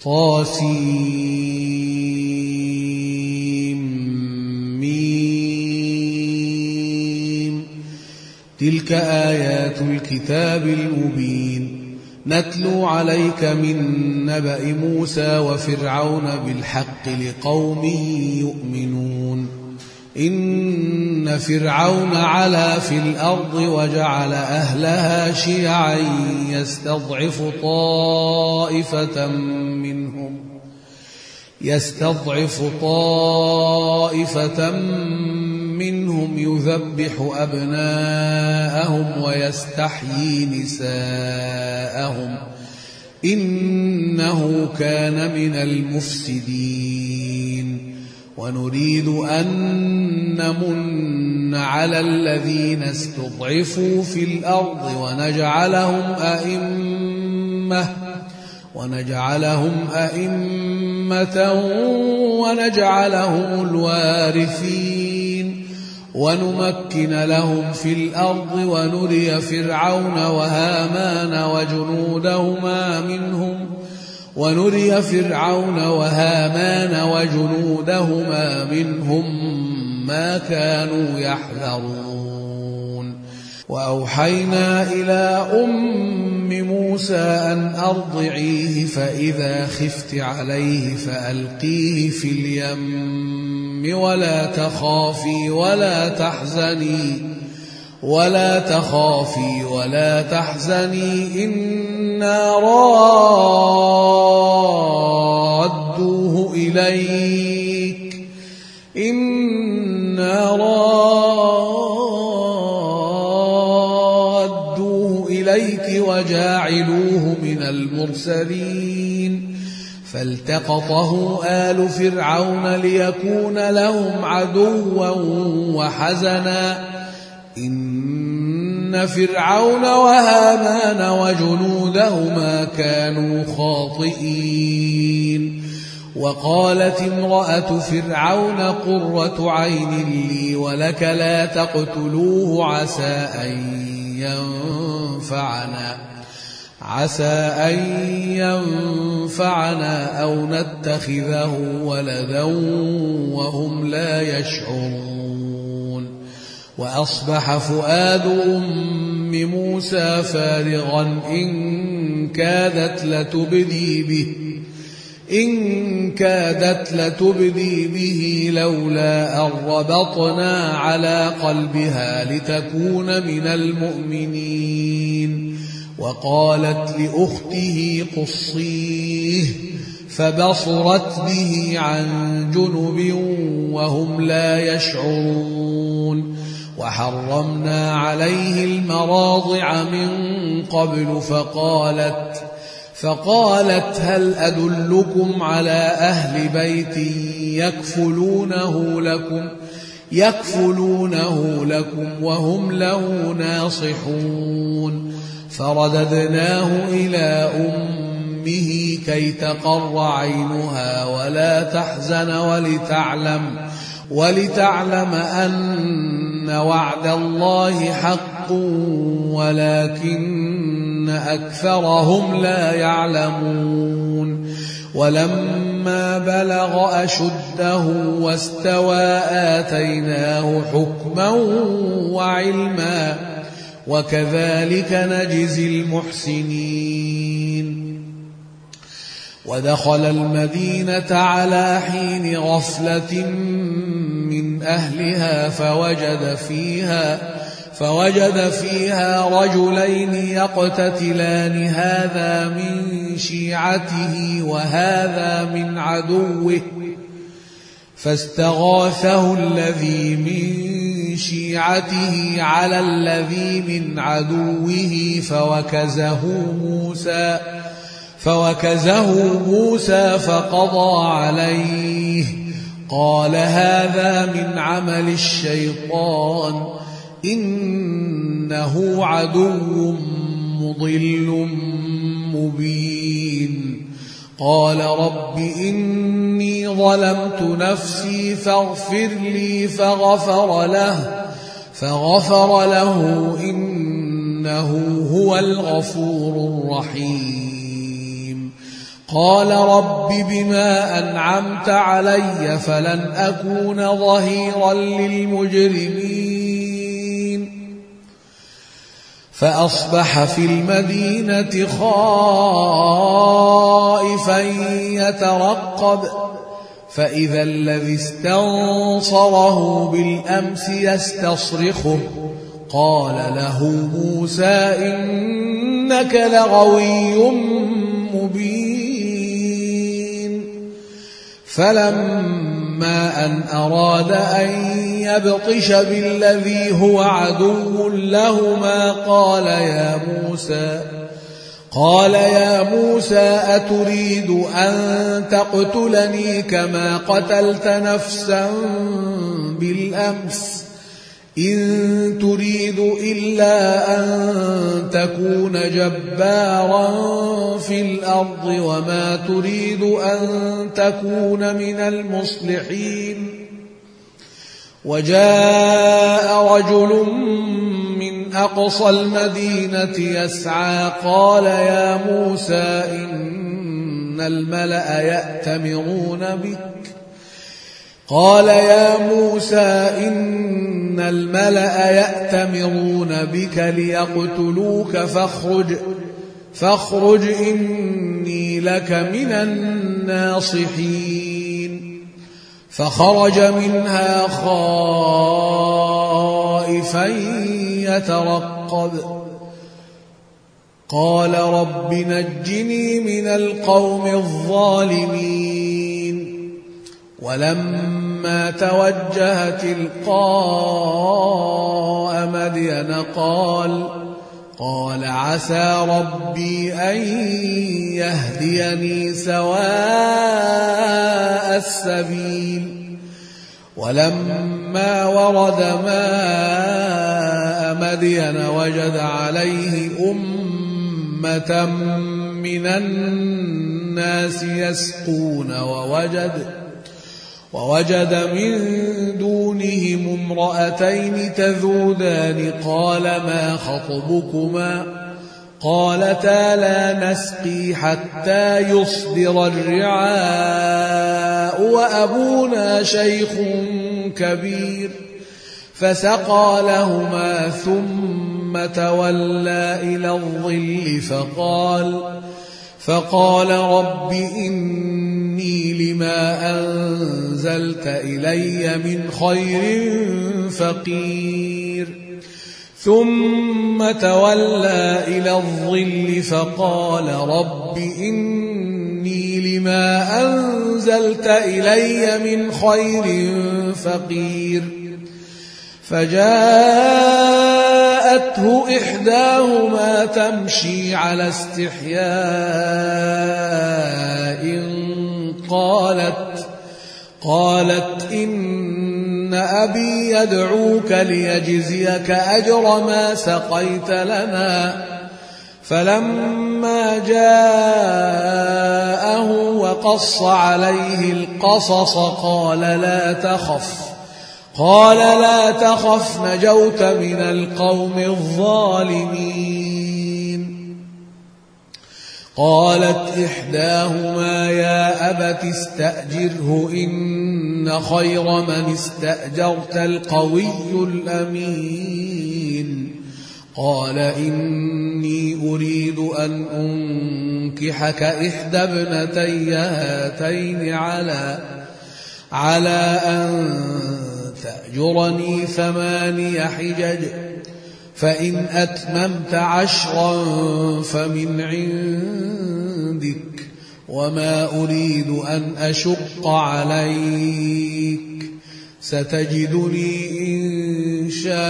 طاسيم. تلك آيات الكتاب المبين نتلو عليك من نبأ موسى وفرعون بالحق لقوم يؤمنون. إن فرعون علا في الأرض وجعل أهلها شيعا يستضعف طائفة منهم يذبح أبناءهم ويستحيي نساءهم إنه كان من المفسدين. ونريد أن نمن على الذين استضعفوا في الأرض ونجعلهم أئمة ونجعلهم الوارثين ونمكن لهم في الأرض ونري فرعون وهامان وجنودهما منهم ما كانوا يحذرون. وأوحينا إلى موسى أن أرضعيه فإذا خفت عليه فألقيه في اليم ولا تخافي ولا تحزني إنا رادوه إليك وجاعلوه من المرسلين. فالتقطه آل فرعون ليكون لهم عدوا وحزنا إن فرعون وهامان وجنودهما كانوا خاطئين. وقالت امرأة فرعون قرة عين لي ولك لا تقتلوه عسى أن ينفعنا أو نتخذه ولدا وهم لا يشعرون. وأصبح فؤاد أم موسى فارغا إن كادت لتبدي به لولا أن ربطنا على قلبها لتكون من المؤمنين. وقالت لأخته قصيه فبصرت به عن جنب وهم لا يشعرون. وحرمنا عليه المراضع من قبل فقالت هل أدلكم على أهل بيت يكفلونه لكم وهم له ناصحون. فرددناه إلى أمه كي تقر عينها ولا تحزن ولتعلم أن وعد الله حق ولكن أكثرهم لا يعلمون. ولما بلغ أشده واستوى آتيناه حكما وعلما وكذلك نجزي المحسنين. ودخل المدينة على حين غفلة من أهلها فوجد فيها رجلين يقتتلان هذا من شيعته وهذا من عدوه فاستغاثه الذي من شيعته على الذي من عدوه فوكزه موسى فقضى عليه. قال هذا من عمل الشيطان إنه عدو مضل مبين. قال رب إني ظلمت نفسي فاغفر لي فغفر له إنه هو الغفور الرحيم. قال رب بما أنعمت علي فلن أكون ظهيرا للمجرمين فأصبح في المدينة خائفا يترقب فإذا الذي استنصره بالأمس يستصرخه قال له موسى إنك لغوي مبين فلما أن أراد أن يبطش بالذي هو عدو لهما قال يا موسى أتريد أن تقتلني كما قتلت نفسا بالأمس إن تريد إلا أن تكون جبارا في الأرض وما تريد أن تكون من المصلحين وجاء رجل من أقصى المدينة يسعى قال يا موسى إن الملأ يأتمرون بك ليقتلوك فاخرج إني لك من الناصحين فخرج منها خائفا يترقب قال رب نجني من القوم الظالمين ولما توجه تلقاء مدين قال عسى ربي أن يهديني سواء السبيل ولما ورد ماء مدين وجد عليه أمة من الناس يسقون ووجد من دونهم امرأتين تذودان قال ما خطبكما قالتا لا نسقي حتى يصدر الرعاء وأبونا شيخ كبير فسقى لهما ثم تولى إلى الظل فقال رب إني لما أنزلت إلي من خير فقير ثم تولى إلى الظل فقال رب إني لما أنزلت إلي من خير فقير فجاءته إحداهما تمشي على استحياء قالت إن أبي يدعوك ليجزيك أجر ما سقيت لنا فلما جاءه وقص عليه القصص قال لا تخف نجوت من القوم الظالمين قالت إحداهما يا أبت استأجره إن خير من استأجرت القوي الأمين قال إني أريد أن أنكحك إحدى ابنتي هاتين على أن تأجرني 8 حجج فإن أتممت 10 فمن عندك وما أريد أن أشق عليك ستجدني إن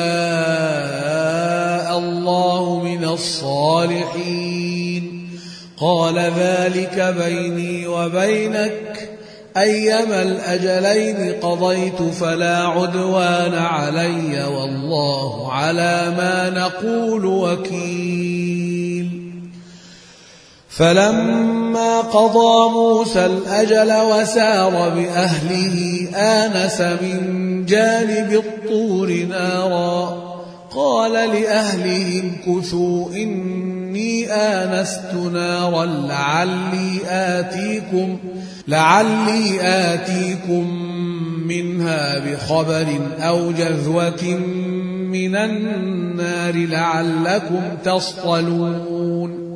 شاء الله من الصالحين قال ذلك بيني وبينك أيما الأجلين قضيت فلا عدوان علي والله على ما نقول وكيل فلما قضى موسى الأجل وسار بأهله آنس من جانب الطور نارا قال لأهلهم كثوا إني إني آنست نارا لعلي آتيكم منها بخبر أو جذوة من النار لعلكم تصطلون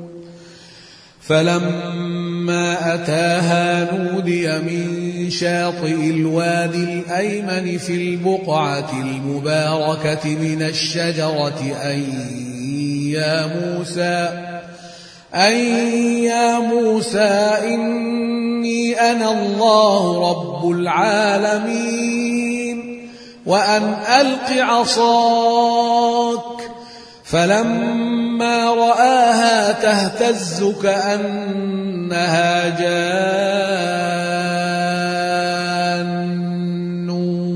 فلما أتاها نودي من شاطئ الوادي الأيمن في البقعة المباركة من الشجرة أن يا موسى إني أنا الله رب العالمين وأن ألق عصاك فلما رآها تهتز كأنها جان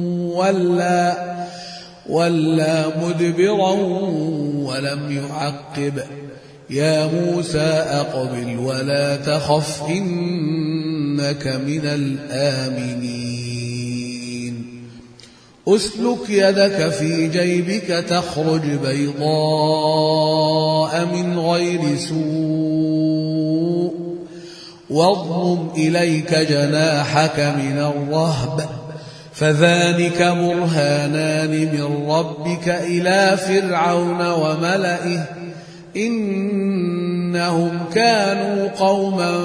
ولا مدبرا ولم يعقب يا موسى أقبل ولا تخف إنك من الآمنين أسلك يدك في جيبك تخرج بيضاء من غير سوء واضمم إليك جناحك من الرهب فذلك برهانان من ربك إلى فرعون وملئه إنهم كانوا قوما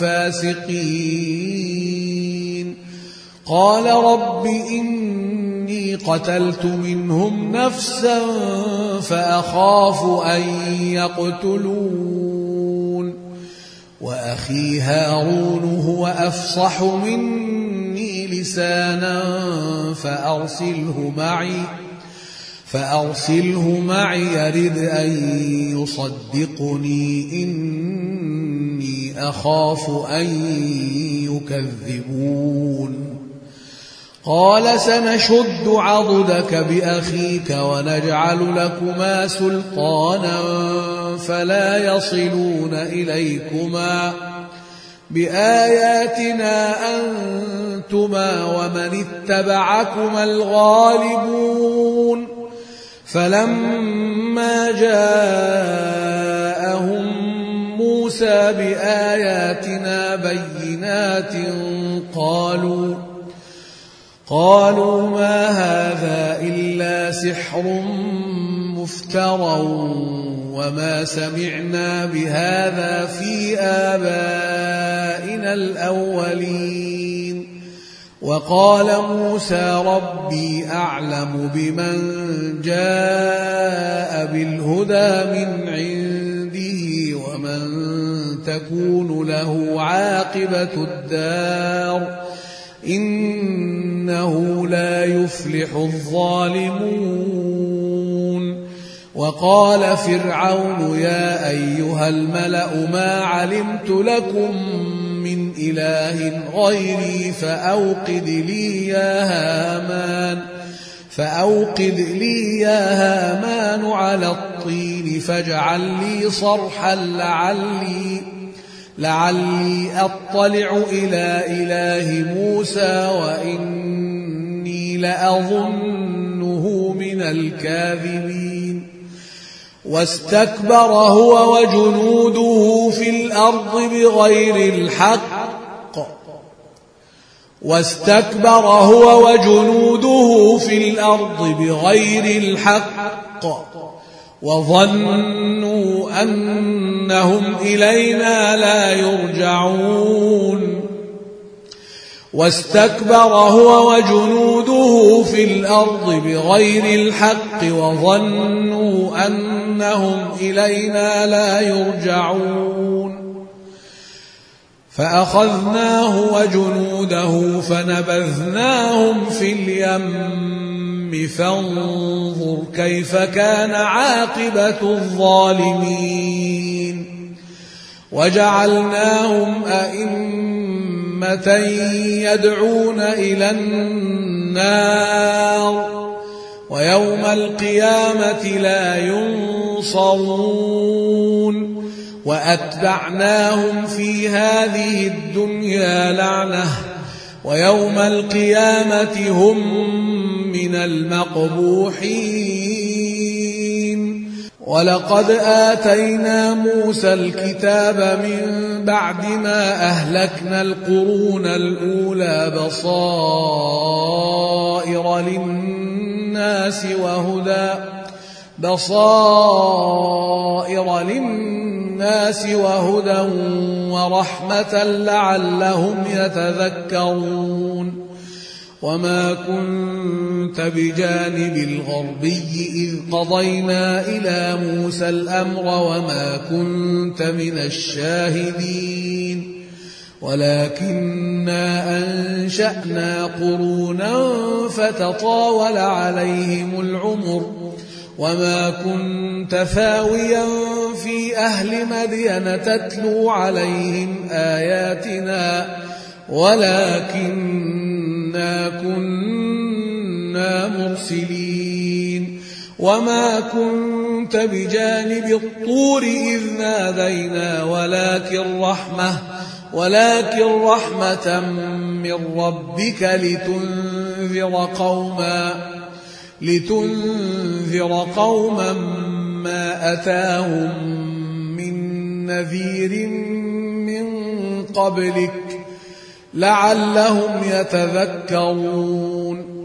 فاسقين قال رب إني قتلت منهم نفسا فأخاف أن يقتلون وأخي هارون هو أفصح مني لسانا فأرسله معي يرد أن يصدقني إني أخاف أن يكذبون قال سنشد عضدك بأخيك ونجعل لكما سلطانا فلا يصلون إليكما بآياتنا أنتما ومن اتبعكما الغالبون فلما جاءهم موسى بآياتنا بينات قالوا ما هذا إلا سحر مفترى وما سمعنا بهذا في آبائنا الأولين وقال موسى ربي أعلم بمن جاء بالهدى من عنده ومن تكون له عاقبة الدار إنه لا يفلح الظالمون وقال فرعون يا أيها الملأ ما علمت لكم من إله غيري فأوقد لي يا هامان على الطين فاجعل لي صرحا لعلي أطلع إلى إله موسى وإني لأظنه من الكاذبين واستكبر هو وجنوده في الأرض بغير الحق وظنوا أنهم إلينا لا يرجعون واستكبر هو وجنوده في الأرض بغير الحق وظنوا أنهم إلينا لا يرجعون فأخذناه وجنوده فنبذناهم في اليم فانظر كيف كان عاقبة الظالمين وجعلناهم أئمة يدعون إلى النار ويوم القيامة لا ينصرون وأتبعناهم في هذه الدنيا لعنة ويوم القيامة هم من المقبوحين ولقد آتينا موسى الكتاب من بعد ما أهلكنا القرون الأولى بصائر للناس وهدى ورحمة لعلهم يتذكرون وما كنت بجانب الغربي إذ قضينا إلى موسى الأمر وما كنت من الشاهدين ولكننا أنشأنا قرونا فتطاول عليهم العمر وما كنت ثاويا في أهل مدين تتلو عليهم آياتنا ولكننا كنا مرسلين وما كنت بجانب الطور إذ نادينا ولكن رحمة من ربك لتنذر قوما ما أتاهم من نذير من قبلك لعلهم يتذكرون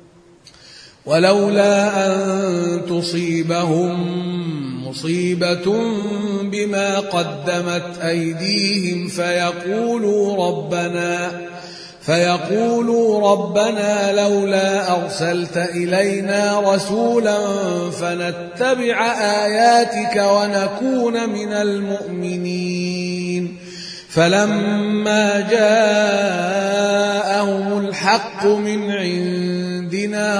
ولولا أن تصيبهم مصيبة بما قدمت أيديهم فيقولوا ربنا لولا أرسلت إلينا رسولا فنتبع آياتك ونكون من المؤمنين فلما جاءهم الحق من عندنا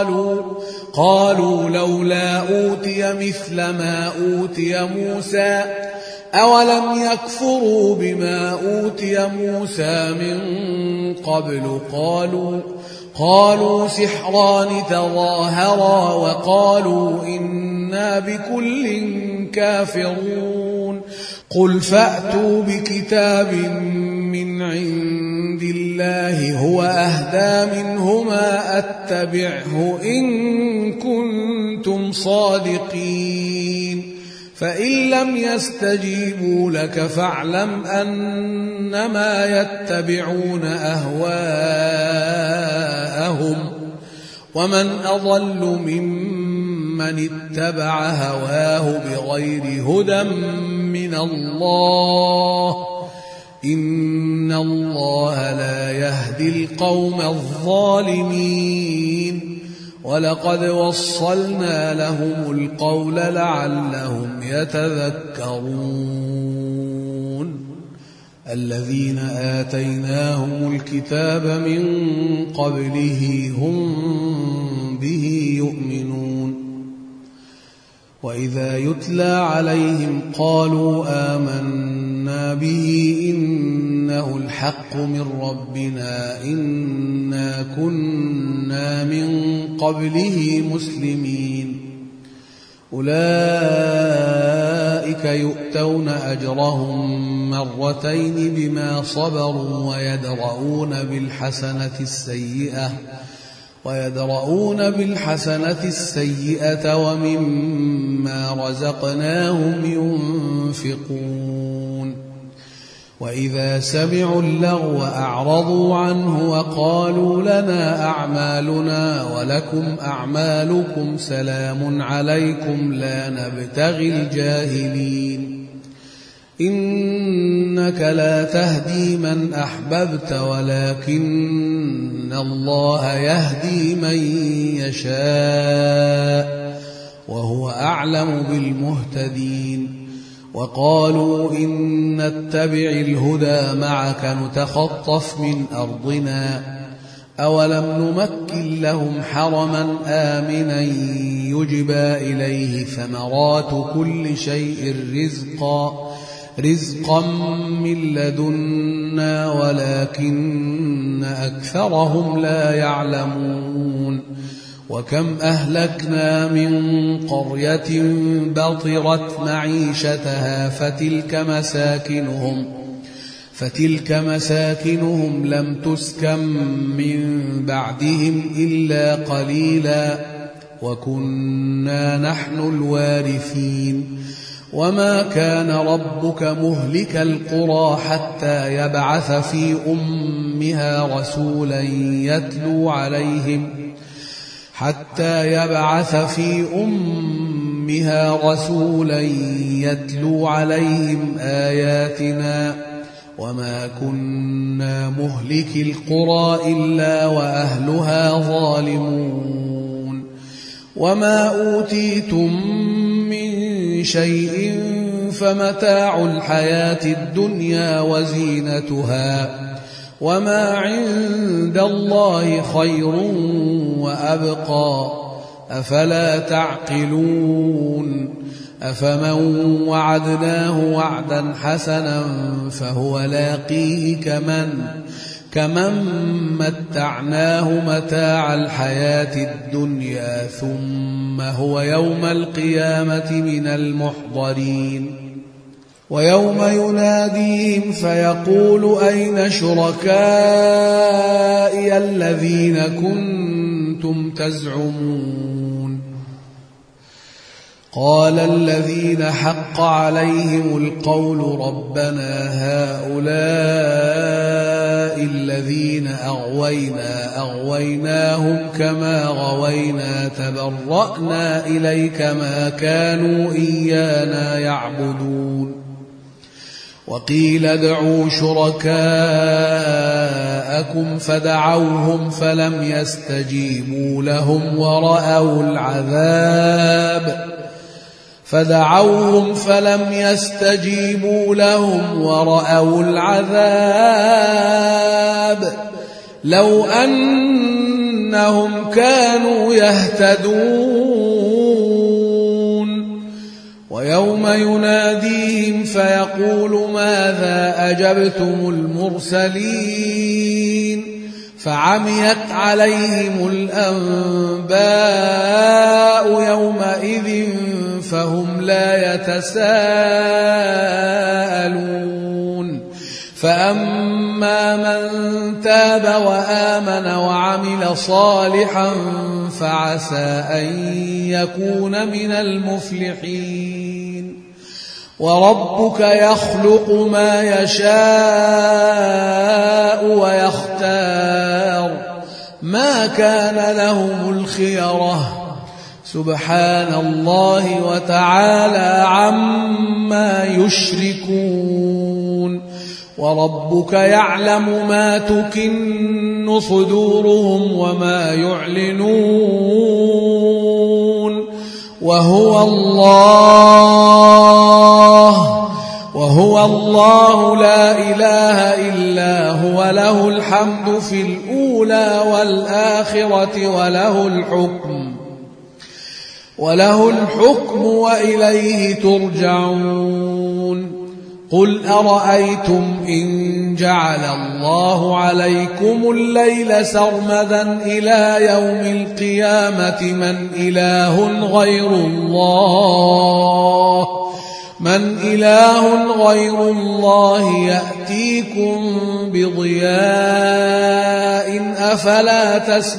قالوا لولا أوتي مثل ما أوتي موسى أولم يكفروا بما أوتي موسى من قبل قالوا سحران تظاهرا وقالوا إنا بكل كافرون قل فأتوا بكتاب من عند الله هو أهدى منهما أتبعه إن كنتم صادقين فإن لم يستجيبوا لك فاعلم أنما يتبعون أهواءهم ومن أضل ممن اتبع هواه بغير هدى من الله إن الله لا يهدي القوم الظالمين ولقد وصلنا لهم القول لعلهم يتذكرون الذين آتيناهم الكتاب من قبله هم به يؤمنون وإذا يتلى عليهم قالوا آمنا به إنه الحق من ربنا إنا كنا من قبله مسلمين أولئك يؤتون أجرهم مرتين بما صبروا ويدرؤون بالحسنة السيئة ومما رزقناهم ينفقون وإذا سمعوا اللغو أعرضوا عنه وقالوا لنا أعمالنا ولكم أعمالكم سلام عليكم لا نبتغي الجاهلين إنك لا تهدي من أحببت ولكن الله يهدي من يشاء وهو أعلم بالمهتدين وقالوا إن نتبع الهدى معك نتخطف من أرضنا أولم نمكن لهم حرما آمنا يجبى إليه ثمرات كل شيء رزقا من لدنا ولكن أكثرهم لا يعلمون وكم أهلكنا من قرية بطرت معيشتها فتلك مساكنهم لم تسكن من بعدهم إلا قليلا وكنا نحن الوارثين وما كان ربك مهلك القرى حتى يبعث في أمها رسولا يتلو عليهم آياتنا وما كنا مهلك القرى إلا وأهلها ظالمون وما أوتيتم من شيء فمتاع الحياة الدنيا وزينتها وما عند الله خير وأبقى أفلا تعقلون أفمن وعدناه وعدا حسنا فهو لاقيه كمن متعناه متاع الحياة الدنيا ثم هو يوم القيامة من المحضرين ويوم يناديهم فيقول أين شركائي الذين كنتم تزعمون قال الذين حق عليهم القول ربنا هؤلاء الذين أغويناهم كما غوينا تبرأنا إليك ما كانوا إيانا يعبدون وقيل ادعوا شركاءكم فدعوهم فلم يستجيبوا لهم ورأوا العذاب لو أنهم كانوا يهتدون ويوم يناديهم فيقول ماذا أجبتم المرسلين فعميت عليهم الأنباء يومئذ فهم لا يتساءلون فأما من تاب وآمن وعمل صالحا فعسى أن يكون من المفلحين وربك يخلق ما يشاء ويختار ما كان لهم الخيرة سبحان الله وتعالى عما يشركون وربك يعلم ما تكن صدورهم وما يعلنون وهو الله لا إله إلا هو له الحمد في الأولى والآخرة وله الحكم وإليه ترجعون قل أرأيتم إن جعل الله عليكم الليل سرمدا إلى يوم القيامة من إله غير الله يأتيكم بضياء أفلا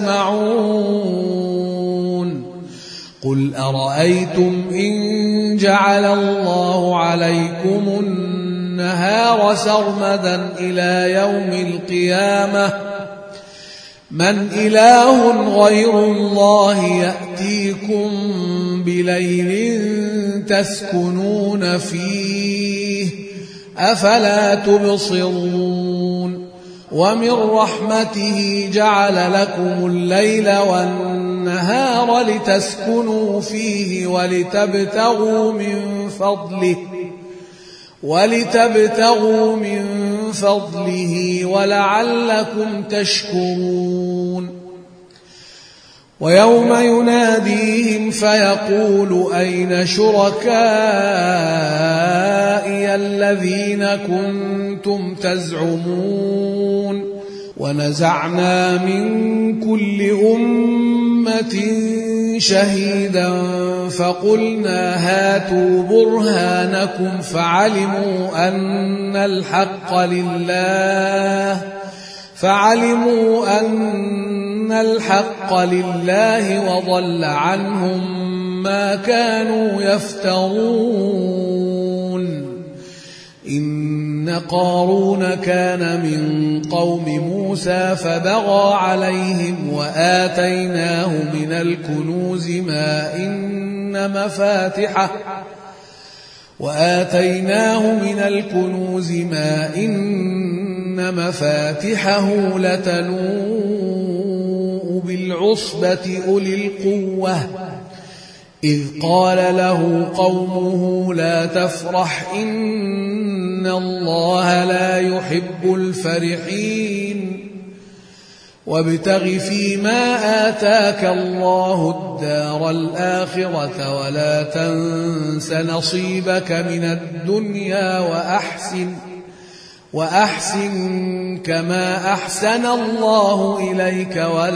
تسمعون قل أرأيتم إن جعل الله عليكم النهار سرمدا إلى يوم القيامة من إله غير الله يأتيكم بليل تسكنون فيه أفلا تبصرون ومن رحمته جعل لكم الليل والنهار لتسكنوا فيه ولتبتغوا من فضله ولعلكم تشكرون ويوم يناديهم فيقول أين شركائي الذين كنتم تزعمون ونزعنا من كل أمة شهيدا فقلنا هاتوا برهانكم فعلموا أن إن الحق لله وضل عنهم ما كانوا يفترون إن قارون كان من قوم موسى فبغى عليهم وآتيناه من الكنوز ما إن مفاتحه لتنوء بالعصبة أولي القوة إذ قال له قومه لا تفرح إن الله لا يحب الفرحين وابتغ فيما آتاك الله الدار الآخرة ولا تنس نصيبك من الدنيا وأحسن كما أحسن الله إليك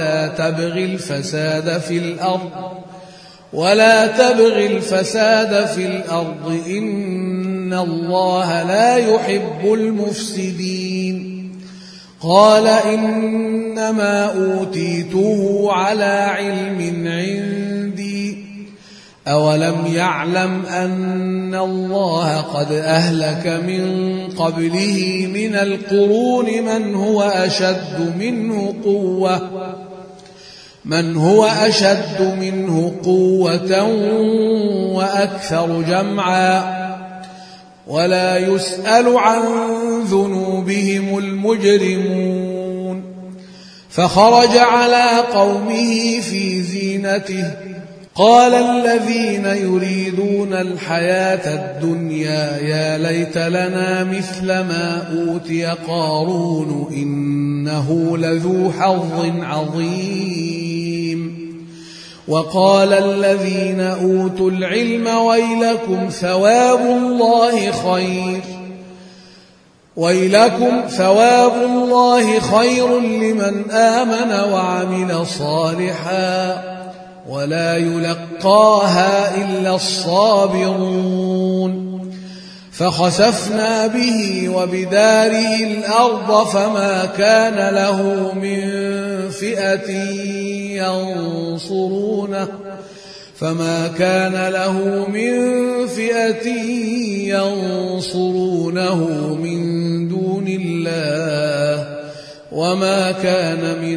ولا تبغ الفساد في الأرض إن الله لا يحب المفسدين قال إنما أوتيته على علم عندي أولم يعلم أن الله قد أهلك من قبله من القرون من هو أشد منه قوة وأكثر جمعا ولا يسأل عن ذنوبهم المجرمون فخرج على قومه في زينته قال الذين يريدون الحياة الدنيا يا ليت لنا مثل ما أوتي قارون إنه لذو حظ عظيم وقال الذين أوتوا العلم ويلكم ثواب الله خير لمن آمن وعمل صالحا ولا يلقاها إلا الصابرون فخسفنا به وبداره الأرض فما كان له من فئة ينصرونه من دون الله وما كان من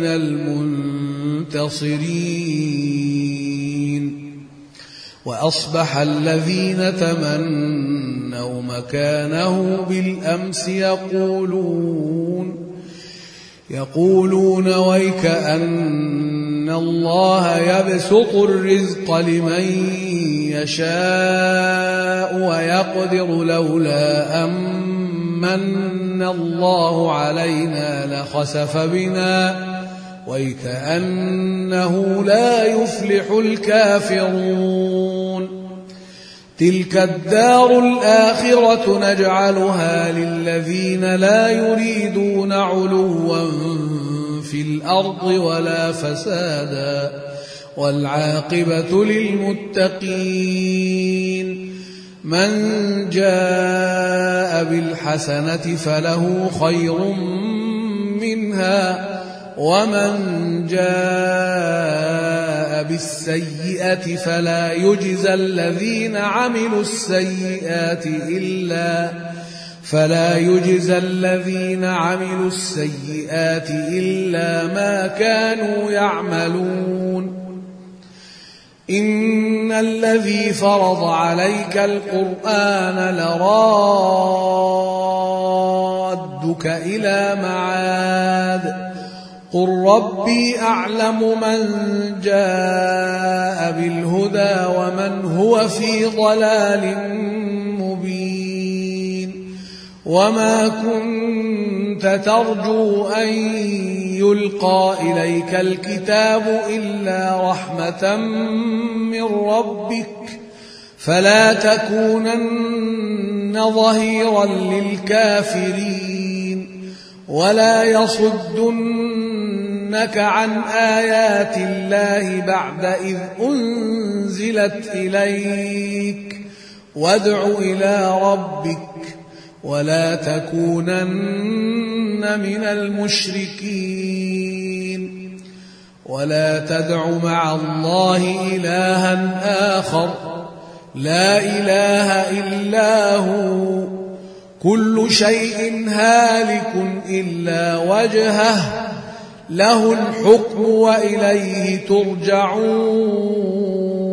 المنتصرين وأصبح الذين تمنوا مكانه بالأمس يقولون ويك أن الله يبسط الرزق لمن يشاء ويقدر لولا أمن الله علينا لخسف بنا ويكأنه لا يفلح الكافرون تلك الدار الآخرة نجعلها للذين لا يريدون علوا في الأرض ولا فسادا والعاقبة للمتقين من جاء بالحسنة فله خير منها ومن جاء بالسيئة فلا يجزى الذين عملوا السيئات إلا ما كانوا يعملون إن الذي فرض عليك القرآن لرادك إلى معاد قل ربي أعلم من جاء بالهدى ومن هو في ضلال مبين وما كنت ترجو أن يلقى إليك الكتاب إلا رحمة من ربك فلا تكونن ظهيرا للكافرين ولا يصدنك عن آيات الله بعد إذ أنزلت إليك وادع إلى ربك ولا تكونن من المشركين ولا تدع مع الله إلها آخر لا إله إلا هو كل شيء هالك إلا وجهه له الحكم وإليه ترجعون